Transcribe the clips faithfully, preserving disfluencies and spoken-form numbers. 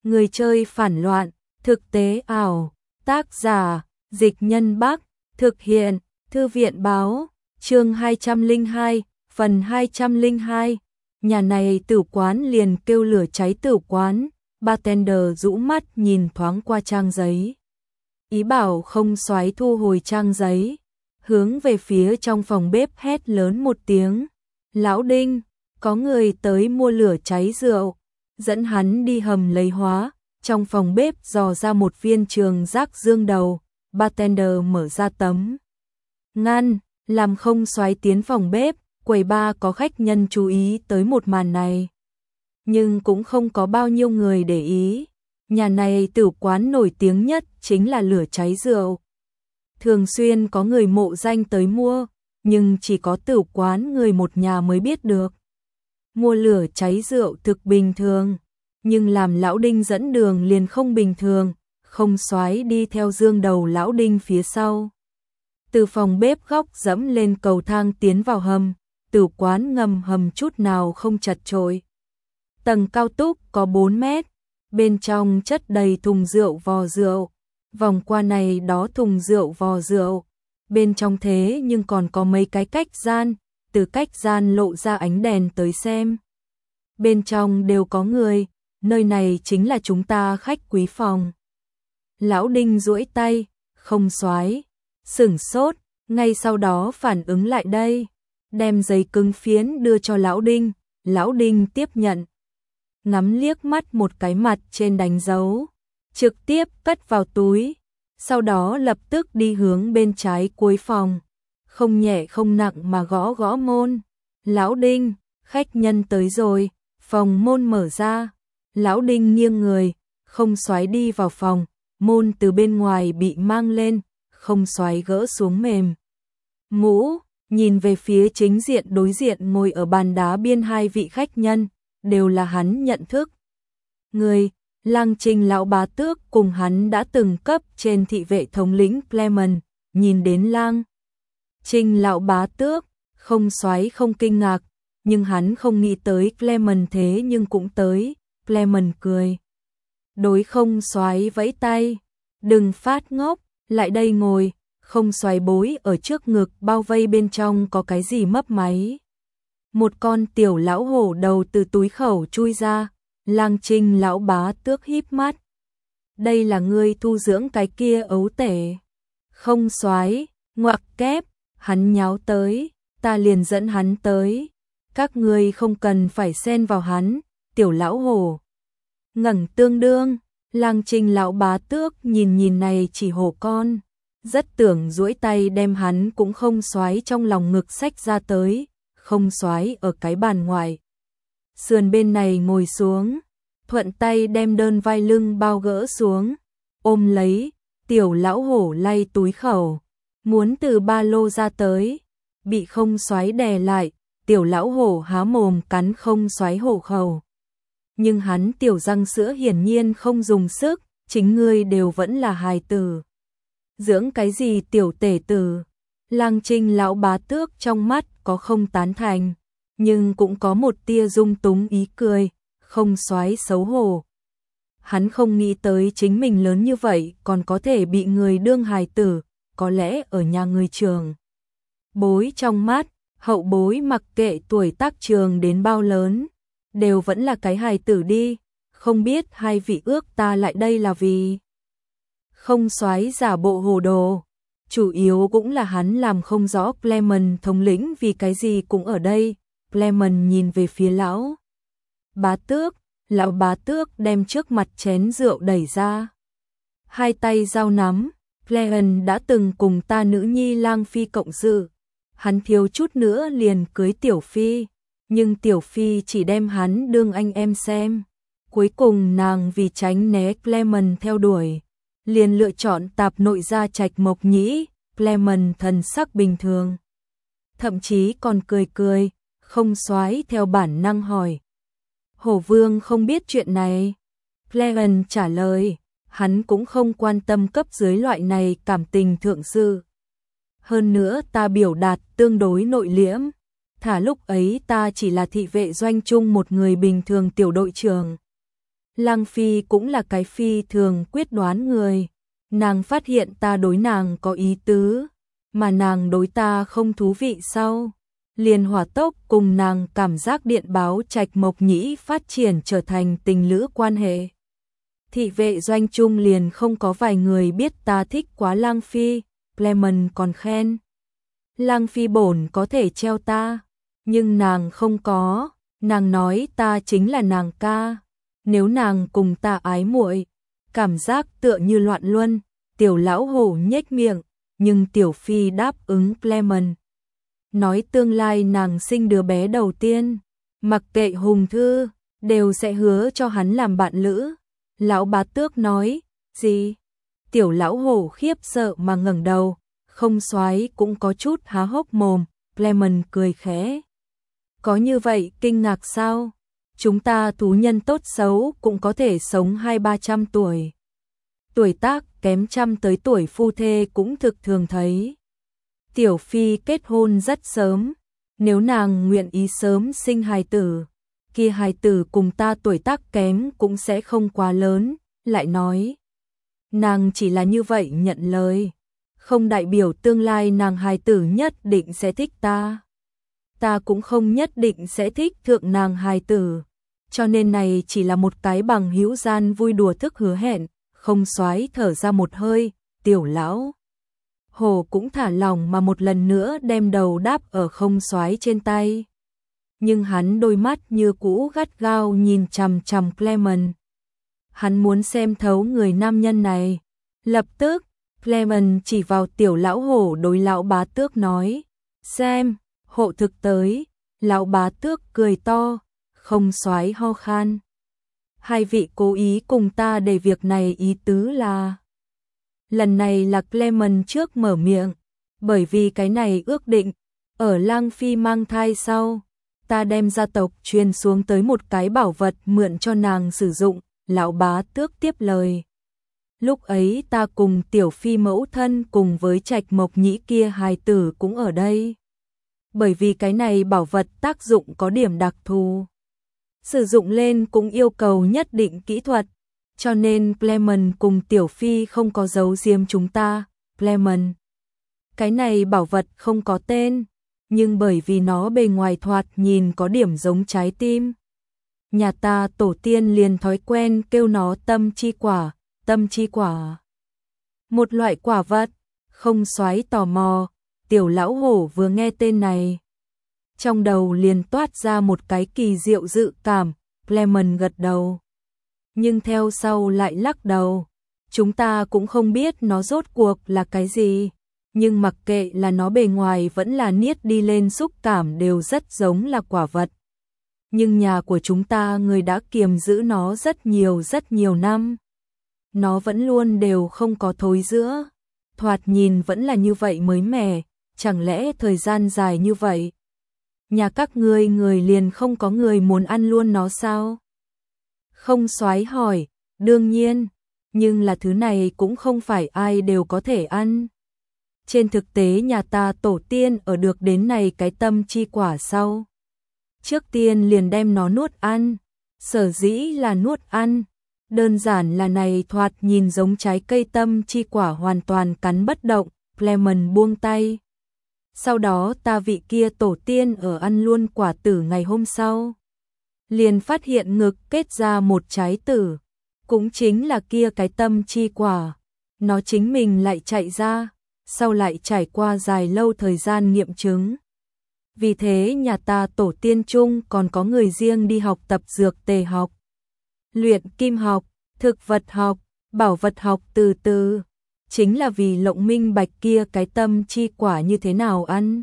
Người chơi phản loạn, thực tế ảo, tác giả, Dịch Nhân Bắc, thực hiện, Thư viện báo, chương hai trăm lẻ hai, phần hai trăm lẻ hai. Nhà này tử quán liền kêu lửa cháy tử quán, bartender rũ mắt nhìn thoáng qua trang giấy. Ý bảo không xoáy thu hồi trang giấy, hướng về phía trong phòng bếp hét lớn một tiếng. Lão Đinh, có người tới mua lửa cháy rượu, dẫn hắn đi hầm lấy hóa. Trong phòng bếp dò ra một viên trường rác dương đầu, bartender mở ra tấm ngăn, làm không xoáy tiến phòng bếp. Quầy bar có khách nhân chú ý tới một màn này, nhưng cũng không có bao nhiêu người để ý. Nhà này tử quán nổi tiếng nhất chính là lửa cháy rượu. Thường xuyên có người mộ danh tới mua, nhưng chỉ có tử quán người một nhà mới biết được. Mua lửa cháy rượu thực bình thường, nhưng làm Lão Đinh dẫn đường liền không bình thường. Không xoáy đi theo dương đầu Lão Đinh phía sau. Từ phòng bếp góc dẫm lên cầu thang tiến vào hầm. Tử quán ngầm hầm chút nào không chật chội. Tầng cao túc có bốn mét, bên trong chất đầy thùng rượu vò rượu, vòng qua này đó thùng rượu vò rượu, bên trong thế nhưng còn có mấy cái cách gian, từ cách gian lộ ra ánh đèn tới xem. Bên trong đều có người, nơi này chính là chúng ta khách quý phòng. Lão Đinh duỗi tay, không xoáy, sửng sốt, ngay sau đó phản ứng lại đây. Đem giấy cứng phiến đưa cho Lão Đinh, Lão Đinh tiếp nhận. Ngắm liếc mắt một cái mặt trên đánh dấu, trực tiếp cất vào túi, sau đó lập tức đi hướng bên trái cuối phòng, không nhẹ không nặng mà gõ gõ môn. Lão Đinh, khách nhân tới rồi, phòng môn mở ra. Lão Đinh nghiêng người, không xoáy đi vào phòng, môn từ bên ngoài bị mang lên, không xoáy gỡ xuống mềm. Mũ. Nhìn về phía chính diện đối diện ngồi ở bàn đá biên hai vị khách nhân, đều là hắn nhận thức. Người, Lang Trình lão bá tước cùng hắn đã từng cấp trên thị vệ thống lĩnh Clement, nhìn đến Lang Trình lão bá tước, không xoáy không kinh ngạc, nhưng hắn không nghĩ tới Clement thế nhưng cũng tới. Clement cười. Đối không xoáy vẫy tay, đừng phát ngốc, lại đây ngồi. Không xoáy bối ở trước ngực bao vây bên trong có cái gì mấp máy. Một con tiểu lão hổ đầu từ túi khẩu chui ra, Lang Trình lão bá tước híp mắt. Đây là ngươi thu dưỡng cái kia ấu tể. Không xoáy, ngoặc kép, hắn nháo tới, ta liền dẫn hắn tới. Các ngươi không cần phải xen vào hắn, tiểu lão hổ. Ngẩng tương đương, Lang Trình lão bá tước nhìn nhìn này chỉ hổ con. Rất tưởng duỗi tay đem hắn cũng không xoáy trong lòng ngực xách ra tới, không xoáy ở cái bàn ngoài. Sườn bên này ngồi xuống, thuận tay đem đơn vai lưng bao gỡ xuống, ôm lấy, tiểu lão hổ lay túi khẩu, muốn từ ba lô ra tới, bị không xoáy đè lại, tiểu lão hổ há mồm cắn không xoáy hổ khẩu. Nhưng hắn tiểu răng sữa hiển nhiên không dùng sức, chính ngươi đều vẫn là hài tử. Dưỡng cái gì tiểu tể tử? Lang Trình lão bá tước trong mắt có không tán thành, nhưng cũng có một tia dung túng ý cười, không xoáy xấu hổ. Hắn không nghĩ tới chính mình lớn như vậy còn có thể bị người đương hài tử, có lẽ ở nhà người trường. Bối trong mắt, hậu bối mặc kệ tuổi tác trường đến bao lớn, đều vẫn là cái hài tử đi, không biết hai vị ước ta lại đây là vì... Không xoáy giả bộ hồ đồ, chủ yếu cũng là hắn làm không rõ Clement thống lĩnh vì cái gì cũng ở đây. Clement nhìn về phía lão bá tước, lão bá tước đem trước mặt chén rượu đẩy ra. Hai tay giao nắm, Clement đã từng cùng ta nữ nhi Lang Phi cộng sự, hắn thiếu chút nữa liền cưới Tiểu Phi, nhưng Tiểu Phi chỉ đem hắn đương anh em xem. Cuối cùng nàng vì tránh né Clement theo đuổi, liền lựa chọn tạp nội gia trạch Mộc Nhĩ. Clement thần sắc bình thường, thậm chí còn cười cười, không xoáy theo bản năng hỏi. Hổ Vương không biết chuyện này. Clement trả lời, hắn cũng không quan tâm cấp dưới loại này cảm tình thượng sự. Hơn nữa ta biểu đạt tương đối nội liễm, thả lúc ấy ta chỉ là thị vệ doanh chung một người bình thường tiểu đội trưởng. Lăng Phi cũng là cái phi thường quyết đoán người. Nàng phát hiện ta đối nàng có ý tứ, mà nàng đối ta không thú vị sau. Liền hỏa tốc cùng nàng cảm giác điện báo Trạch Mộc Nhĩ phát triển trở thành tình lữ quan hệ. Thị vệ doanh trung liền không có vài người biết ta thích quá Lăng Phi, Clement còn khen. Lăng Phi bổn có thể treo ta, nhưng nàng không có, nàng nói ta chính là nàng ca. Nếu nàng cùng ta ái muội, cảm giác tựa như loạn luân. Tiểu lão hổ nhếch miệng, nhưng Tiểu Phi đáp ứng Clement. Nói tương lai nàng sinh đứa bé đầu tiên, mặc kệ hùng thư, đều sẽ hứa cho hắn làm bạn lữ. Lão Bá Tước nói, gì? Tiểu lão hổ khiếp sợ mà ngẩng đầu, không soái cũng có chút há hốc mồm. Clement cười khẽ. Có như vậy kinh ngạc sao? Chúng ta thú nhân tốt xấu cũng có thể sống hai ba trăm tuổi. Tuổi tác kém trăm tới tuổi phu thê cũng thực thường thấy. Tiểu Phi kết hôn rất sớm, nếu nàng nguyện ý sớm sinh hài tử, kia hài tử cùng ta tuổi tác kém cũng sẽ không quá lớn. Lại nói, nàng chỉ là như vậy nhận lời, không đại biểu tương lai nàng hài tử nhất định sẽ thích ta. Ta cũng không nhất định sẽ thích thượng nàng hài tử, cho nên này chỉ là một cái bằng hữu gian vui đùa thức hứa hẹn. Không soái thở ra một hơi, Tiểu lão hổ cũng thả lòng mà một lần nữa đem đầu đáp ở không soái trên tay. Nhưng hắn đôi mắt như cũ gắt gao nhìn chằm chằm Clement. Hắn muốn xem thấu người nam nhân này. Lập tức, Clement chỉ vào Tiểu lão hổ đối lão Bá Tước nói, xem, hộ thực tới. Lão Bá Tước cười to, không soái ho khan. Hai vị cố ý cùng ta để việc này ý tứ là. Lần này là Clement trước mở miệng, bởi vì cái này ước định, ở Lăng Phi mang thai sau, ta đem gia tộc truyền xuống tới một cái bảo vật mượn cho nàng sử dụng. Lão Bá Tước tiếp lời. Lúc ấy ta cùng Tiểu Phi mẫu thân cùng với Trạch Mộc Nhĩ kia hài tử cũng ở đây. Bởi vì cái này bảo vật tác dụng có điểm đặc thù, sử dụng lên cũng yêu cầu nhất định kỹ thuật, cho nên Clement cùng Tiểu Phi không có giấu giếm chúng ta. Clement, cái này bảo vật không có tên, nhưng bởi vì nó bề ngoài thoạt nhìn có điểm giống trái tim, nhà ta tổ tiên liền thói quen kêu nó tâm chi quả. Tâm chi quả, một loại quả vật. Không soái tò mò, Tiểu lão hổ vừa nghe tên này, trong đầu liền toát ra một cái kỳ diệu dự cảm. Clement gật đầu, nhưng theo sau lại lắc đầu. Chúng ta cũng không biết nó rốt cuộc là cái gì, nhưng mặc kệ là nó bề ngoài vẫn là niết đi lên xúc cảm đều rất giống là quả vật. Nhưng nhà của chúng ta người đã kiềm giữ nó rất nhiều rất nhiều năm. Nó vẫn luôn đều không có thối rữa, thoạt nhìn vẫn là như vậy mới mẻ, chẳng lẽ thời gian dài như vậy, nhà các ngươi người liền không có người muốn ăn luôn nó sao? Không soái hỏi, đương nhiên, nhưng là thứ này cũng không phải ai đều có thể ăn. Trên thực tế nhà ta tổ tiên ở được đến này cái tâm chi quả sau, trước tiên liền đem nó nuốt ăn. Sở dĩ là nuốt ăn, đơn giản là này thoạt nhìn giống trái cây tâm chi quả hoàn toàn cắn bất động. Clement buông tay. Sau đó ta vị kia tổ tiên ở ăn luôn quả tử ngày hôm sau, liền phát hiện ngực kết ra một trái tử, cũng chính là kia cái tâm chi quả. Nó chính mình lại chạy ra, sau lại trải qua dài lâu thời gian nghiệm chứng. Vì thế nhà ta tổ tiên chung còn có người riêng đi học tập dược tề học, luyện kim học, thực vật học, bảo vật học từ từ. Chính là vì lộng minh bạch kia cái tâm chi quả như thế nào ăn,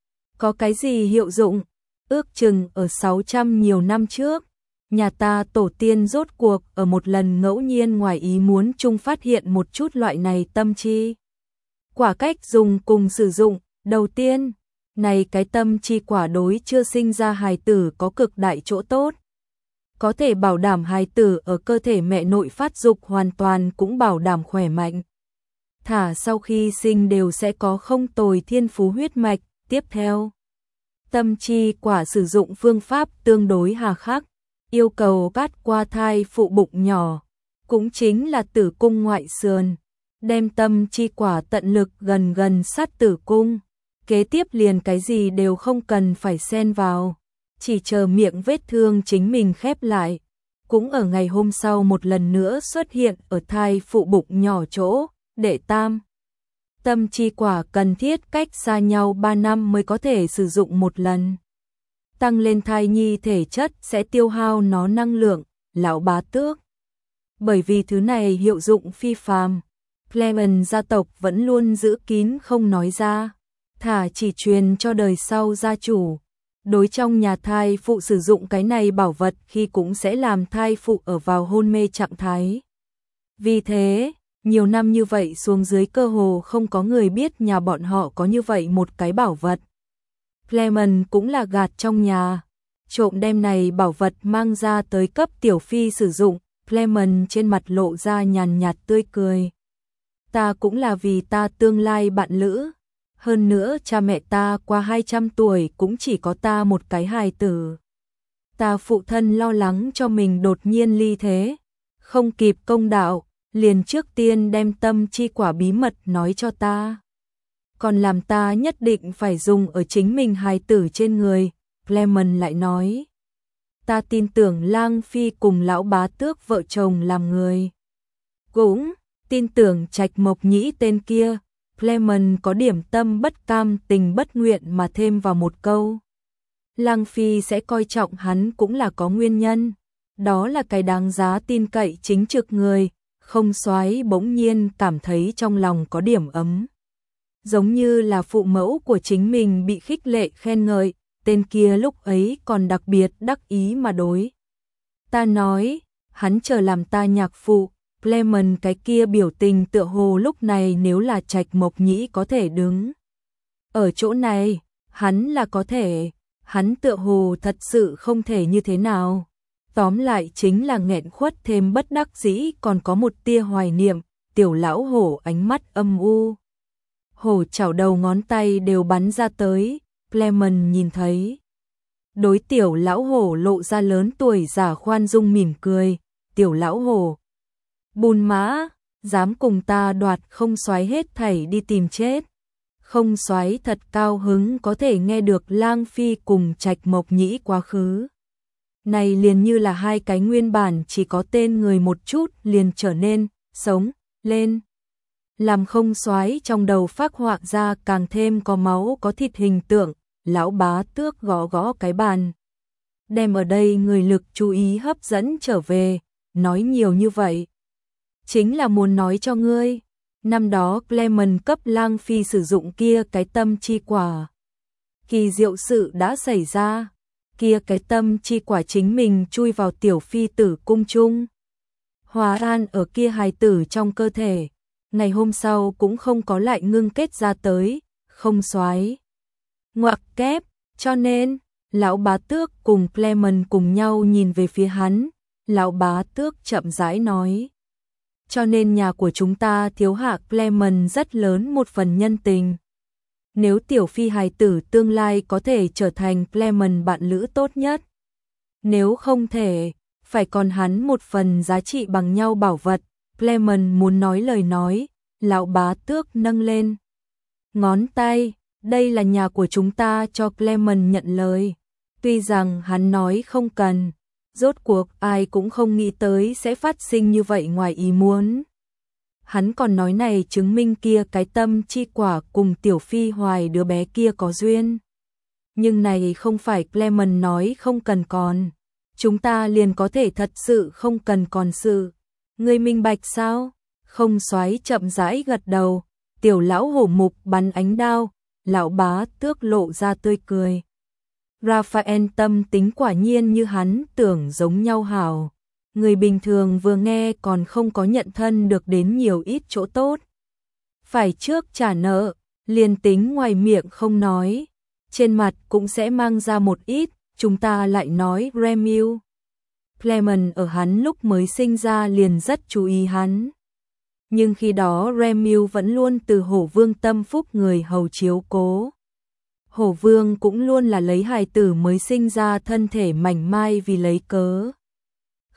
có cái gì hiệu dụng. Ước chừng ở sáu trăm nhiều năm trước, nhà ta tổ tiên rốt cuộc ở một lần ngẫu nhiên ngoài ý muốn chung phát hiện một chút loại này tâm chi quả cách dùng cùng sử dụng. Đầu tiên, này cái tâm chi quả đối chưa sinh ra hài tử có cực đại chỗ tốt, có thể bảo đảm hài tử ở cơ thể mẹ nội phát dục hoàn toàn, cũng bảo đảm khỏe mạnh. Thả sau khi sinh đều sẽ có không tồi thiên phú huyết mạch. Tiếp theo, tâm chi quả sử dụng phương pháp tương đối hà khắc, yêu cầu cắt qua thai phụ bụng nhỏ, cũng chính là tử cung ngoại sườn, đem tâm chi quả tận lực gần gần sát tử cung, kế tiếp liền cái gì đều không cần phải xen vào, chỉ chờ miệng vết thương chính mình khép lại. Cũng ở ngày hôm sau một lần nữa xuất hiện ở thai phụ bụng nhỏ chỗ, để tam. Tâm chi quả cần thiết cách xa nhau ba năm mới có thể sử dụng một lần. Tăng lên thai nhi thể chất sẽ tiêu hao nó năng lượng, lão bá tước. Bởi vì thứ này hiệu dụng phi phàm, Clement gia tộc vẫn luôn giữ kín không nói ra, thả chỉ truyền cho đời sau gia chủ. Đối trong nhà thai phụ sử dụng cái này bảo vật khi cũng sẽ làm thai phụ ở vào hôn mê trạng thái. Vì thế, nhiều năm như vậy xuống dưới cơ hồ không có người biết nhà bọn họ có như vậy một cái bảo vật. Clement cũng là gạt trong nhà, trộm đem này bảo vật mang ra tới cấp tiểu phi sử dụng. Clement trên mặt lộ ra nhàn nhạt tươi cười. Ta cũng là vì ta tương lai bạn lữ. Hơn nữa cha mẹ ta qua hai trăm tuổi cũng chỉ có ta một cái hài tử. Ta phụ thân lo lắng cho mình đột nhiên ly thế, không kịp công đạo, liền trước tiên đem tâm chi quả bí mật nói cho ta. Còn làm ta nhất định phải dùng ở chính mình hài tử trên người, Clement lại nói. Ta tin tưởng Lang Phi cùng lão bá tước vợ chồng làm người. Cũng tin tưởng Trạch Mộc Nhĩ tên kia. Clement có điểm tâm bất cam tình bất nguyện mà thêm vào một câu. Lang Phi sẽ coi trọng hắn cũng là có nguyên nhân. Đó là cái đáng giá tin cậy chính trực người. Không Soái bỗng nhiên cảm thấy trong lòng có điểm ấm. Giống như là phụ mẫu của chính mình bị khích lệ khen ngợi. Tên kia lúc ấy còn đặc biệt đắc ý mà đối. Ta nói, hắn chờ làm ta nhạc phụ. Clement cái kia biểu tình tựa hồ lúc này nếu là Trạch Mộc Nhĩ có thể đứng. Ở chỗ này, hắn là có thể, hắn tựa hồ thật sự không thể như thế nào. Tóm lại chính là nghẹn khuất thêm bất đắc dĩ còn có một tia hoài niệm, tiểu lão hổ ánh mắt âm u. Hổ chảo đầu ngón tay đều bắn ra tới, Clement nhìn thấy. Đối tiểu lão hổ lộ ra lớn tuổi giả khoan dung mỉm cười, tiểu lão hổ. Bùn mã, dám cùng ta đoạt Không Soái hết thảy đi tìm chết. Không Soái thật cao hứng có thể nghe được Lang Phi cùng Trạch Mộc Nhĩ quá khứ. Này liền như là hai cái nguyên bản chỉ có tên người một chút liền trở nên, sống, lên. Làm Không Soái trong đầu phác họa ra càng thêm có máu có thịt hình tượng, lão bá tước gõ gõ cái bàn. Đem ở đây người lực chú ý hấp dẫn trở về, nói nhiều như vậy. Chính là muốn nói cho ngươi, năm đó Clement cấp Lang Phi sử dụng kia cái tâm chi quả. Kỳ diệu sự đã xảy ra, kia cái tâm chi quả chính mình chui vào tiểu phi tử cung chung. Hóa an ở kia hài tử trong cơ thể, ngày hôm sau cũng không có lại ngưng kết ra tới, Không Soái. Ngoặc kép, cho nên, lão bá tước cùng Clement cùng nhau nhìn về phía hắn, lão bá tước chậm rãi nói. Cho nên nhà của chúng ta thiếu hạ Clement rất lớn một phần nhân tình. Nếu tiểu phi hài tử tương lai có thể trở thành Clement bạn lữ tốt nhất. Nếu không thể, phải còn hắn một phần giá trị bằng nhau bảo vật. Clement muốn nói lời nói, lão bá tước nâng lên ngón tay, đây là nhà của chúng ta cho Clement nhận lời. Tuy rằng hắn nói không cần, rốt cuộc ai cũng không nghĩ tới sẽ phát sinh như vậy ngoài ý muốn. Hắn còn nói này chứng minh kia cái tâm chi quả cùng tiểu phi hoài đứa bé kia có duyên. Nhưng này không phải Clement nói không cần còn. Chúng ta liền có thể thật sự không cần còn sự. Ngươi minh bạch sao? Không Soái chậm rãi gật đầu. Tiểu lão hổ mục bắn ánh đao. Lão bá tước lộ ra tươi cười. Raphael tâm tính quả nhiên như hắn tưởng giống nhau hảo. Người bình thường vừa nghe còn không có nhận thân được đến nhiều ít chỗ tốt. Phải trước trả nợ, liền tính ngoài miệng không nói. Trên mặt cũng sẽ mang ra một ít, chúng ta lại nói Remiu. Clement ở hắn lúc mới sinh ra liền rất chú ý hắn. Nhưng khi đó Remiu vẫn luôn từ Hổ Vương tâm phúc người hầu chiếu cố. Hổ Vương cũng luôn là lấy hài tử mới sinh ra thân thể mảnh mai vì lấy cớ.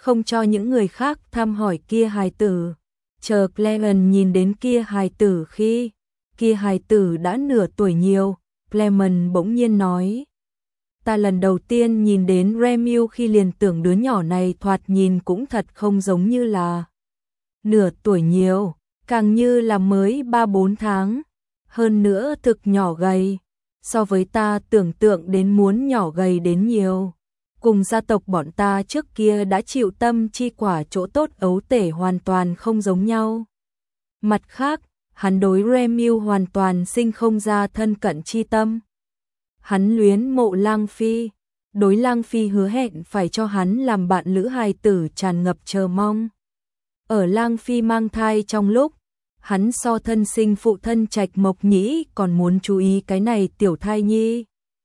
không cho những người khác thăm hỏi kia hài tử. Chờ Clement nhìn đến kia hài tử khi kia hài tử đã nửa tuổi nhiều, Clement bỗng nhiên nói: ta lần đầu tiên nhìn đến Remiu khi liền tưởng đứa nhỏ này thoạt nhìn cũng thật không giống như là nửa tuổi nhiều, càng như là mới ba bốn tháng, hơn nữa thực nhỏ gầy, so với ta tưởng tượng đến muốn nhỏ gầy đến nhiều. Cùng gia tộc bọn ta trước kia đã chịu tâm chi quả chỗ tốt ấu tể hoàn toàn không giống nhau. Mặt khác, hắn đối Remiu hoàn toàn sinh không ra thân cận chi tâm. Hắn luyến mộ Lang Phi, đối Lang Phi hứa hẹn phải cho hắn làm bạn lữ hài tử tràn ngập chờ mong. Ở Lang Phi mang thai trong lúc, hắn so thân sinh phụ thân Trạch Mộc Nhĩ còn muốn chú ý cái này tiểu thai nhi.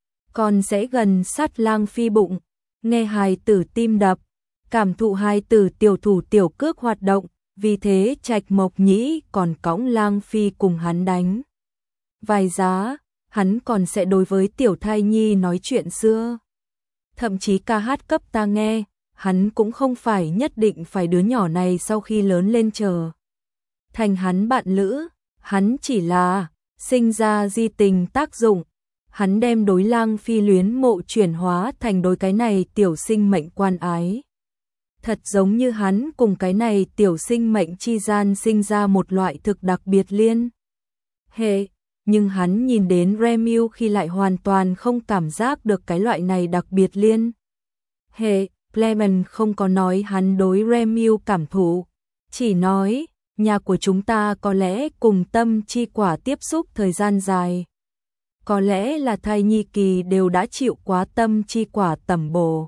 Còn sẽ gần sát Lang Phi bụng, nghe hài tử tim đập, cảm thụ hài tử tiểu thủ tiểu cước hoạt động, vì thế Trạch Mộc Nhĩ còn cõng Lang Phi cùng hắn đánh vài giá, hắn còn sẽ đối với tiểu thai nhi nói chuyện xưa. Thậm chí ca hát cấp ta nghe, hắn cũng không phải nhất định phải đứa nhỏ này sau khi lớn lên chờ thành hắn bạn lữ, hắn chỉ là sinh ra di tình tác dụng. Hắn đem đối Lang Phi luyến mộ chuyển hóa thành đối cái này tiểu sinh mệnh quan ái. Thật giống như hắn cùng cái này tiểu sinh mệnh chi gian sinh ra một loại thực đặc biệt liên hệ, nhưng hắn nhìn đến Remiu khi lại hoàn toàn không cảm giác được cái loại này đặc biệt liên hệ. Clement không có nói hắn đối Remiu cảm thụ, chỉ nói, nhà của chúng ta có lẽ cùng tâm chi quả tiếp xúc thời gian dài. Có lẽ là thai nhi kỳ đều đã chịu quá tâm chi quả tẩm bổ.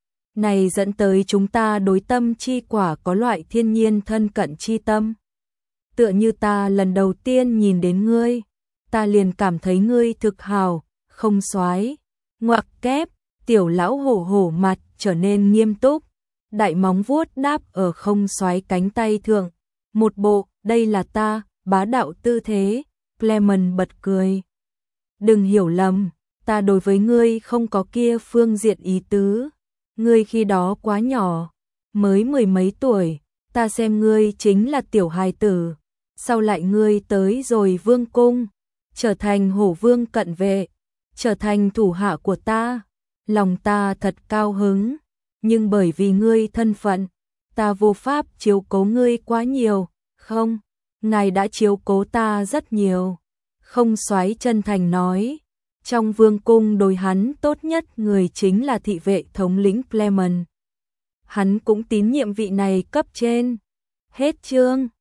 Này dẫn tới chúng ta đối tâm chi quả có loại thiên nhiên thân cận chi tâm. Tựa như ta lần đầu tiên nhìn đến ngươi, ta liền cảm thấy ngươi thực hào, không soái. Ngoặc kép, tiểu lão hổ hổ mặt trở nên nghiêm túc, đại móng vuốt đáp ở không soái cánh tay thượng. Một bộ, đây là ta, bá đạo tư thế. Clement bật cười. Đừng hiểu lầm, ta đối với ngươi không có kia phương diện ý tứ. Ngươi khi đó quá nhỏ, mới mười mấy tuổi, ta xem ngươi chính là tiểu hài tử. Sau lại ngươi tới rồi vương cung, trở thành hổ vương cận vệ, trở thành thủ hạ của ta. Lòng ta thật cao hứng, nhưng bởi vì ngươi thân phận, ta vô pháp chiếu cố ngươi quá nhiều. Không, ngài đã chiếu cố ta rất nhiều. Không soái chân thành nói, trong vương cung đối hắn tốt nhất người chính là thị vệ thống lĩnh Clement. Hắn cũng tín nhiệm vị này cấp trên. Hết chương.